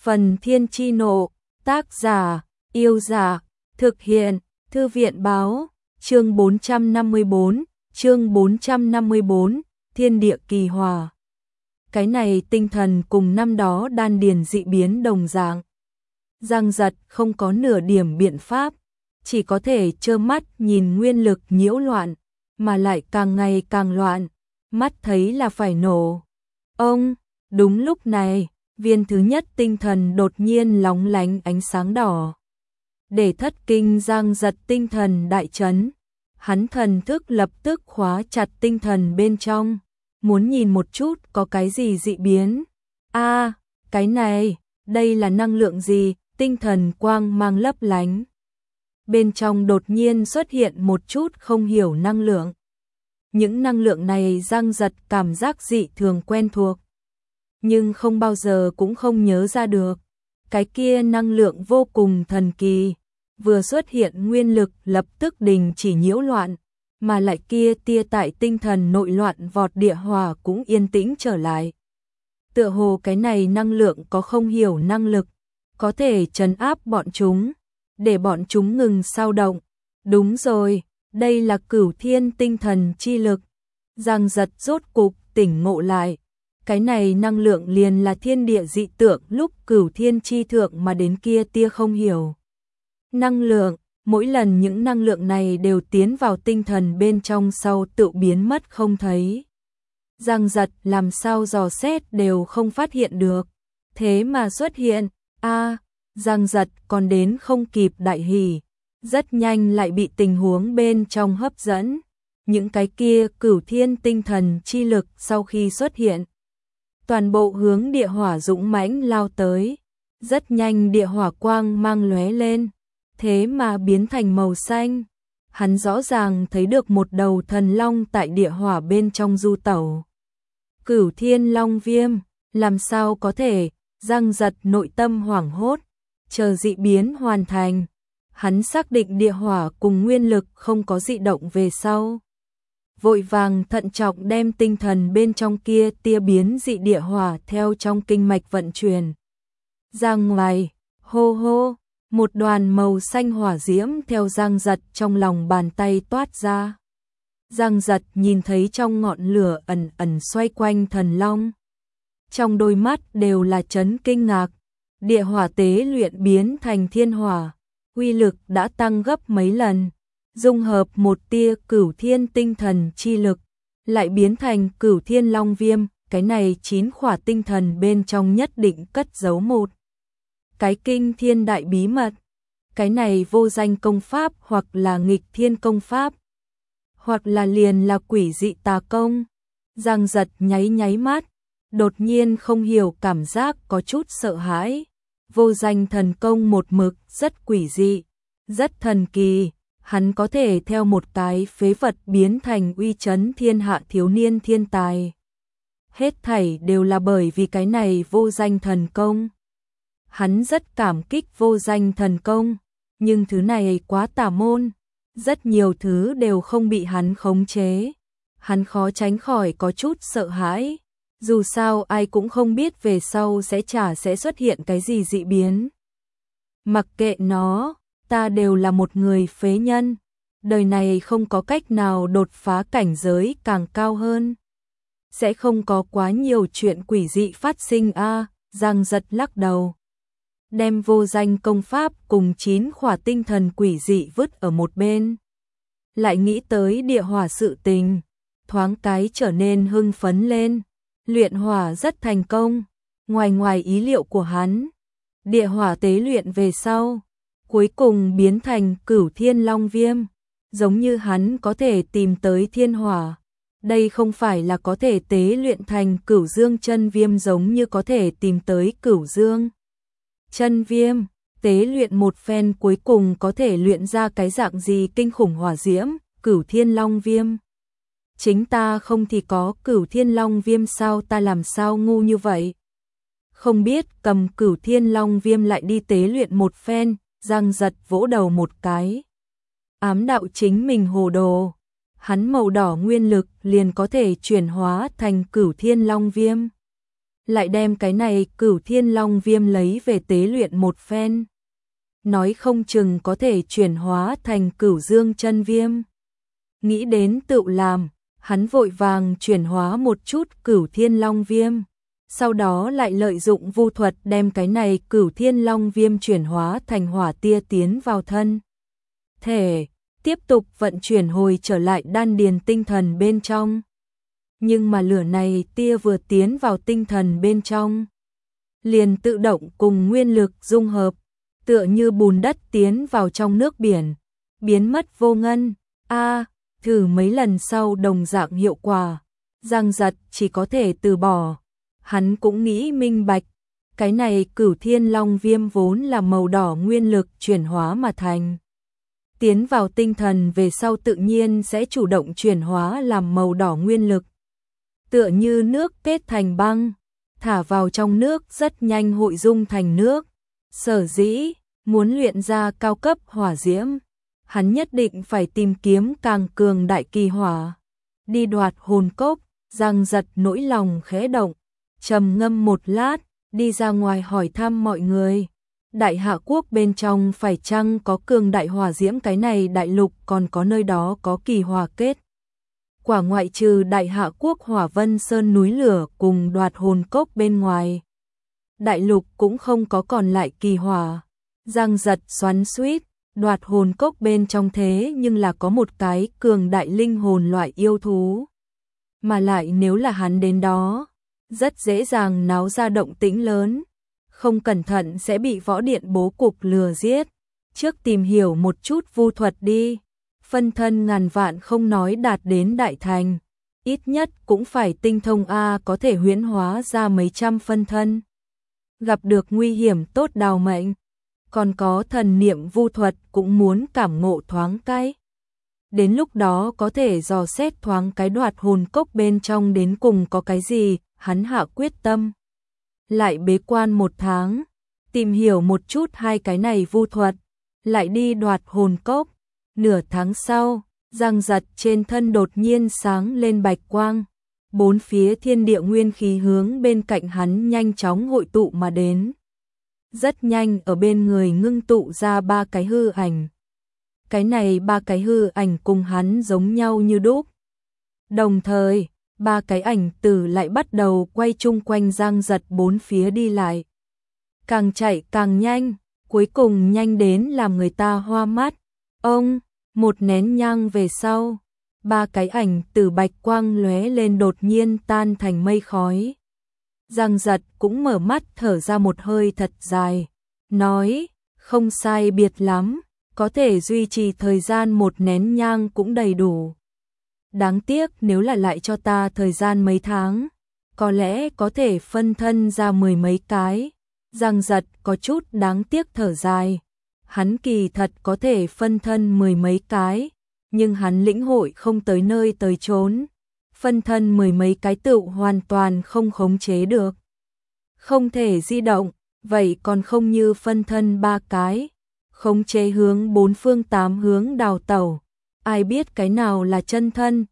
Phần Thiên Chi Nộ, tác giả, Yêu Giả, thực hiện, Thư viện Báo, chương 454, Thiên Địa Kỳ Hòa. Cái này tinh thần cùng năm đó đan điền dị biến đồng dạng. Giang Giật không có nửa điểm biện pháp, chỉ có thể trơ mắt nhìn nguyên lực nhiễu loạn, mà lại càng ngày càng loạn, mắt thấy là phải nổ. Đúng lúc này, viên thứ nhất tinh thần đột nhiên lóng lánh ánh sáng đỏ. Để thất kinh Giang Giật tinh thần đại chấn, hắn thần thức lập tức khóa chặt tinh thần bên trong, muốn nhìn một chút có cái gì dị biến. Cái này, đây là năng lượng gì? Tinh thần quang mang lấp lánh. Bên trong đột nhiên xuất hiện một chút không hiểu năng lượng. Những năng lượng này Giang Giật cảm giác dị thường quen thuộc, nhưng không bao giờ cũng không nhớ ra được. Cái kia năng lượng vô cùng thần kỳ, vừa xuất hiện nguyên lực lập tức đình chỉ nhiễu loạn, mà lại kia tia tại tinh thần nội loạn vọt địa hỏa cũng yên tĩnh trở lại. Tựa hồ cái này năng lượng có không hiểu năng lực, có thể trấn áp bọn chúng, để bọn chúng ngừng xao động. Đúng rồi, đây là Cửu Thiên tinh thần chi lực. Giang Giật rốt cục tỉnh ngộ lại. Cái này năng lượng liền là thiên địa dị tượng lúc Cửu Thiên chi thượng mà đến kia tia không hiểu năng lượng, mỗi lần những năng lượng này đều tiến vào tinh thần bên trong sau tự biến mất không thấy. Giang Giật làm sao dò xét đều không phát hiện được, thế mà xuất hiện. Giang Giật còn đến không kịp đại hỉ, rất nhanh lại bị tình huống bên trong hấp dẫn. Những cái kia Cửu Thiên tinh thần chi lực sau khi xuất hiện, toàn bộ hướng địa hỏa dũng mãnh lao tới. Rất nhanh địa hỏa quang mang lóe lên, thế mà biến thành màu xanh. Hắn rõ ràng thấy được một đầu thần long tại địa hỏa bên trong du tẩu. Cửu Thiên Long Viêm, làm sao có thể? Giang Giật nội tâm hoảng hốt, chờ dị biến hoàn thành. Hắn xác định địa hỏa cùng nguyên lực không có dị động về sau, vội vàng thận trọng đem tinh thần bên trong kia tia biến dị địa hỏa theo trong kinh mạch vận chuyển ra ngoài. Hô hô, một đoàn màu xanh hỏa diễm theo Giang Giật trong lòng bàn tay toát ra. Giang Giật nhìn thấy trong ngọn lửa ẩn ẩn xoay quanh thần long, trong đôi mắt đều là chấn kinh ngạc. Địa hỏa tế luyện biến thành thiên hỏa, uy lực đã tăng gấp mấy lần. Dung hợp một tia Cửu Thiên tinh thần chi lực, lại biến thành Cửu Thiên Long Viêm. Cái này 9 khỏa tinh thần bên trong nhất định cất giấu một cái kinh thiên đại bí mật. Cái này vô danh công pháp, hoặc là nghịch thiên công pháp, hoặc là liền là quỷ dị tà công. Giang Giật nháy mắt, đột nhiên không hiểu cảm giác có chút sợ hãi. Vô danh thần công một mực rất quỷ dị, rất thần kỳ. Hắn có thể theo một cái phế vật biến thành uy chấn thiên hạ thiếu niên thiên tài. Hết thảy đều là bởi vì cái này vô danh thần công. Hắn rất cảm kích vô danh thần công, nhưng thứ này quá tà môn, rất nhiều thứ đều không bị hắn khống chế. Hắn khó tránh khỏi có chút sợ hãi, dù sao ai cũng không biết về sau sẽ xuất hiện cái gì dị biến. Mặc kệ nó, ta đều là một người phế nhân, đời này không có cách nào đột phá cảnh giới càng cao hơn. Sẽ không có quá nhiều chuyện quỷ dị phát sinh Giang Giật lắc đầu, đem vô danh công pháp cùng 9 khỏa tinh thần quỷ dị vứt ở một bên. Lại nghĩ tới địa hỏa sự tình, thoáng cái trở nên hưng phấn lên. Luyện hỏa rất thành công, ngoài ý liệu của hắn. Địa hỏa tế luyện về sau, cuối cùng biến thành Cửu Thiên Long Viêm, giống như hắn có thể tìm tới thiên hỏa. Đây không phải là có thể tế luyện thành Cửu Dương Chân Viêm, giống như có thể tìm tới Cửu Dương Chân Viêm, tế luyện một phen cuối cùng có thể luyện ra cái dạng gì kinh khủng hỏa diễm, Cửu Thiên Long Viêm. Chính ta không thì có Cửu Thiên Long Viêm sao, ta làm sao ngu như vậy? Không biết cầm Cửu Thiên Long Viêm lại đi tế luyện một phen. Giang Giật vỗ đầu một cái, ám đạo chính mình hồ đồ. Hắn màu đỏ nguyên lực liền có thể chuyển hóa thành Cửu Thiên Long Viêm. lại đem cái này Cửu Thiên Long Viêm lấy về tế luyện một phen. Nói không chừng có thể chuyển hóa thành Cửu Dương Chân Viêm. Nghĩ đến tự làm, hắn vội vàng chuyển hóa một chút Cửu Thiên Long Viêm, sau đó lại lợi dụng vu thuật đem cái này Cửu Thiên Long Viêm chuyển hóa thành hỏa tia tiến vào thân thể, tiếp tục vận chuyển hồi trở lại đan điền tinh thần bên trong. Nhưng mà lửa này tia vừa tiến vào tinh thần bên trong, liền tự động cùng nguyên lực dung hợp, tựa như bùn đất tiến vào trong nước biển, biến mất vô ngân. Thử mấy lần sau đồng dạng hiệu quả, Giang Giật chỉ có thể từ bỏ. Hắn cũng nghĩ minh bạch, cái này Cửu Thiên Long Viêm vốn là màu đỏ nguyên lực chuyển hóa mà thành. Tiến vào tinh thần về sau tự nhiên sẽ chủ động chuyển hóa làm màu đỏ nguyên lực. Tựa như nước kết thành băng, thả vào trong nước rất nhanh hội dung thành nước. Sở dĩ, muốn luyện ra cao cấp hỏa diễm, hắn nhất định phải tìm kiếm càng cường đại kỳ hỏa. Đi đoạt hồn cốc, Giang Giật nỗi lòng khẽ động, trầm ngâm một lát, đi ra ngoài hỏi thăm mọi người. Đại Hạ Quốc bên trong phải chăng có cường đại hỏa diễm, cái này đại lục còn có nơi đó có kỳ hỏa kết. Quả ngoại trừ Đại Hạ Quốc Hỏa Vân Sơn núi lửa cùng đoạt hồn cốc bên ngoài, đại lục cũng không có còn lại kỳ hỏa. Giang Giật xoắn xuýt, đoạt hồn cốc bên trong thế nhưng là có một cái cường đại linh hồn loại yêu thú. Mà lại nếu là hắn đến đó, rất dễ dàng náo ra động tĩnh lớn, không cẩn thận sẽ bị võ điện bố cục lừa giết. Trước tìm hiểu một chút vu thuật đi, phân thân ngàn vạn không nói đạt đến đại thành, ít nhất cũng phải tinh thông có thể huyễn hóa ra mấy trăm phân thân. Gặp được nguy hiểm tốt đào mệnh, còn có thần niệm vu thuật cũng muốn cảm ngộ thoáng cái. Đến lúc đó có thể dò xét thoáng cái đoạt hồn cốc bên trong đến cùng có cái gì, hắn hạ quyết tâm. Lại bế quan 1 tháng, tìm hiểu một chút hai cái này vu thuật, lại đi đoạt hồn cốc. Nửa tháng sau, Giang Giật trên thân đột nhiên sáng lên bạch quang, 4 phía thiên địa nguyên khí hướng bên cạnh hắn nhanh chóng hội tụ mà đến. Rất nhanh ở bên người ngưng tụ ra 3 cái hư ảnh. Cái này 3 cái hư ảnh cùng hắn giống nhau như đúc. Đồng thời, 3 cái ảnh tử lại bắt đầu quay chung quanh Giang Giật 4 phía đi lại. Càng chạy càng nhanh, cuối cùng nhanh đến làm người ta hoa mắt. Một nén nhang về sau, 3 cái ảnh tử bạch quang lóe lên đột nhiên tan thành mây khói. Giang Giật cũng mở mắt thở ra một hơi thật dài, nói, không sai biệt lắm, có thể duy trì thời gian 1 nén nhang cũng đầy đủ. Đáng tiếc nếu là lại cho ta thời gian mấy tháng, có lẽ có thể phân thân ra 10 mấy cái. Giang Giật có chút đáng tiếc thở dài. Hắn kỳ thật có thể phân thân 10 mấy cái, nhưng hắn lĩnh hội không tới nơi tới chốn. Phân thân 10 mấy cái tựu hoàn toàn không khống chế được. Không thể di động, vậy còn không như phân thân 3 cái. Khống chế hướng 4 phương 8 hướng đào tẩu. Ai biết cái nào là chân thân,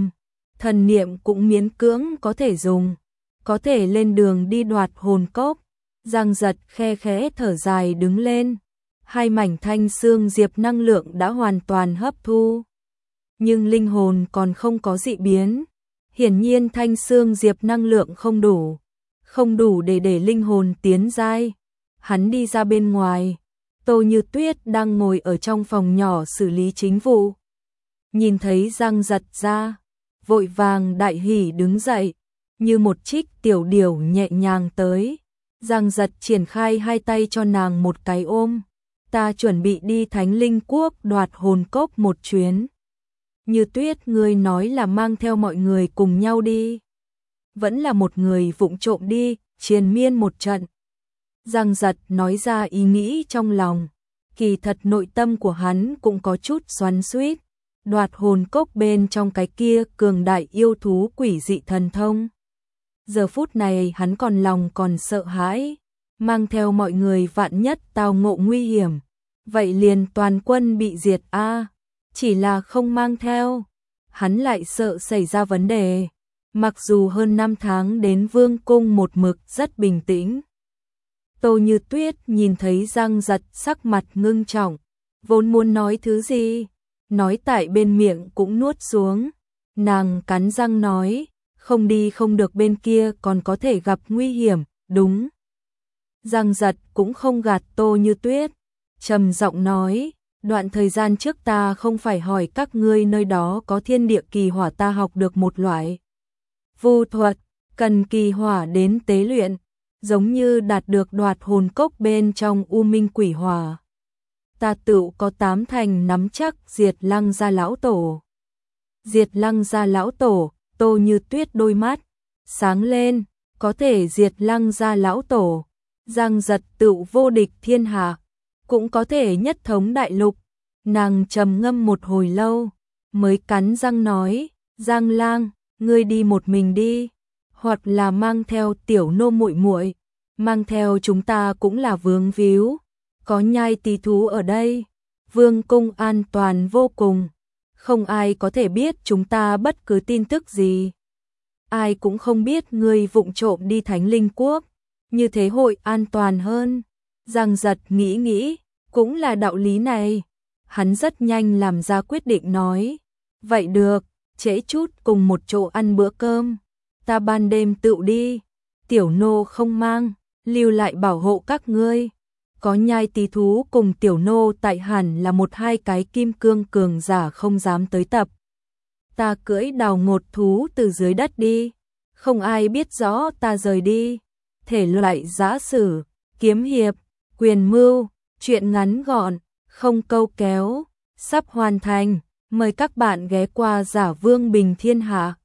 thần niệm cũng miễn cưỡng có thể dùng. Có thể lên đường đi đoạt hồn cốc. Giang Giật khe khẽ thở dài đứng lên. 2 mảnh thanh xương diệp năng lượng đã hoàn toàn hấp thu. Nhưng linh hồn còn không có dị biến. Hiển nhiên thanh xương diệp năng lượng không đủ. Không đủ để linh hồn tiến giai. Hắn đi ra bên ngoài. Tô Như Tuyết đang ngồi ở trong phòng nhỏ xử lý chính vụ. Nhìn thấy Giang Giật ra, vội vàng đại hỉ đứng dậy, như một trích tiểu điểu nhẹ nhàng tới. Giang Giật triển khai 2 tay cho nàng một cái ôm. Ta chuẩn bị đi Thánh Linh Quốc đoạt hồn cốc một chuyến. Như Tuyết, ngươi nói là mang theo mọi người cùng nhau đi, vẫn là một người vụng trộm đi, triền miên một trận. Giang Giật nói ra ý nghĩ trong lòng, kỳ thật nội tâm của hắn cũng có chút xoắn xuýt. Đoạt hồn cốc bên trong cái kia cường đại yêu thú quỷ dị thần thông. Giờ phút này hắn còn lòng còn sợ hãi, mang theo mọi người vạn nhất tao ngộ nguy hiểm, vậy liền toàn quân bị diệt chỉ là không mang theo, hắn lại sợ xảy ra vấn đề. Mặc dù hơn 5 tháng đến vương cung một mực rất bình tĩnh. Tô Như Tuyết nhìn thấy Giang Giật sắc mặt ngưng trọng, vốn muốn nói thứ gì, nói tại bên miệng cũng nuốt xuống. Nàng cắn răng nói, không đi không được, bên kia còn có thể gặp nguy hiểm, đúng. Giang Giật cũng không gạt Tô Như Tuyết, trầm giọng nói, đoạn thời gian trước ta không phải hỏi các ngươi nơi đó có thiên địa kỳ hỏa, ta học được một loại vu thuật, cần kỳ hỏa đến tế luyện, giống như đạt được đoạt hồn cốc bên trong U Minh Quỷ Hỏa. Ta tựu có 8 thành nắm chắc diệt Lăng gia lão tổ. Diệt Lăng gia lão tổ, Tô Như Tuyết đôi mắt sáng lên, có thể diệt Lăng gia lão tổ, Giang Giật tựu vô địch thiên hạ, cũng có thể nhất thống đại lục. Nàng trầm ngâm một hồi lâu, mới cắn răng nói, Giang Lang, ngươi đi một mình đi, hoặc là mang theo tiểu nô muội muội, mang theo chúng ta cũng là vướng víu, có nhai tí thú ở đây, vương cung an toàn vô cùng, không ai có thể biết chúng ta bất cứ tin tức gì. Ai cũng không biết ngươi vụng trộm đi Thánh Linh Quốc, như thế hội an toàn hơn. Giang Giật nghĩ nghĩ, cũng là đạo lý này. Hắn rất nhanh làm ra quyết định nói, vậy được, trễ chút cùng một chỗ ăn bữa cơm, ta ban đêm tựu đi, tiểu nô không mang, lưu lại bảo hộ các ngươi. Có nhai tí thú cùng tiểu nô tại hẳn là 1-2 cái kim cương cường giả không dám tới tập. Ta cưỡi đào ngột thú từ dưới đất đi, không ai biết rõ ta rời đi. Thể loại giã sử, kiếm hiệp, quyền mưu, truyện ngắn gọn, không câu kéo, sắp hoàn thành. Mời các bạn ghé qua Giả Vương Bình Thiên Hạ.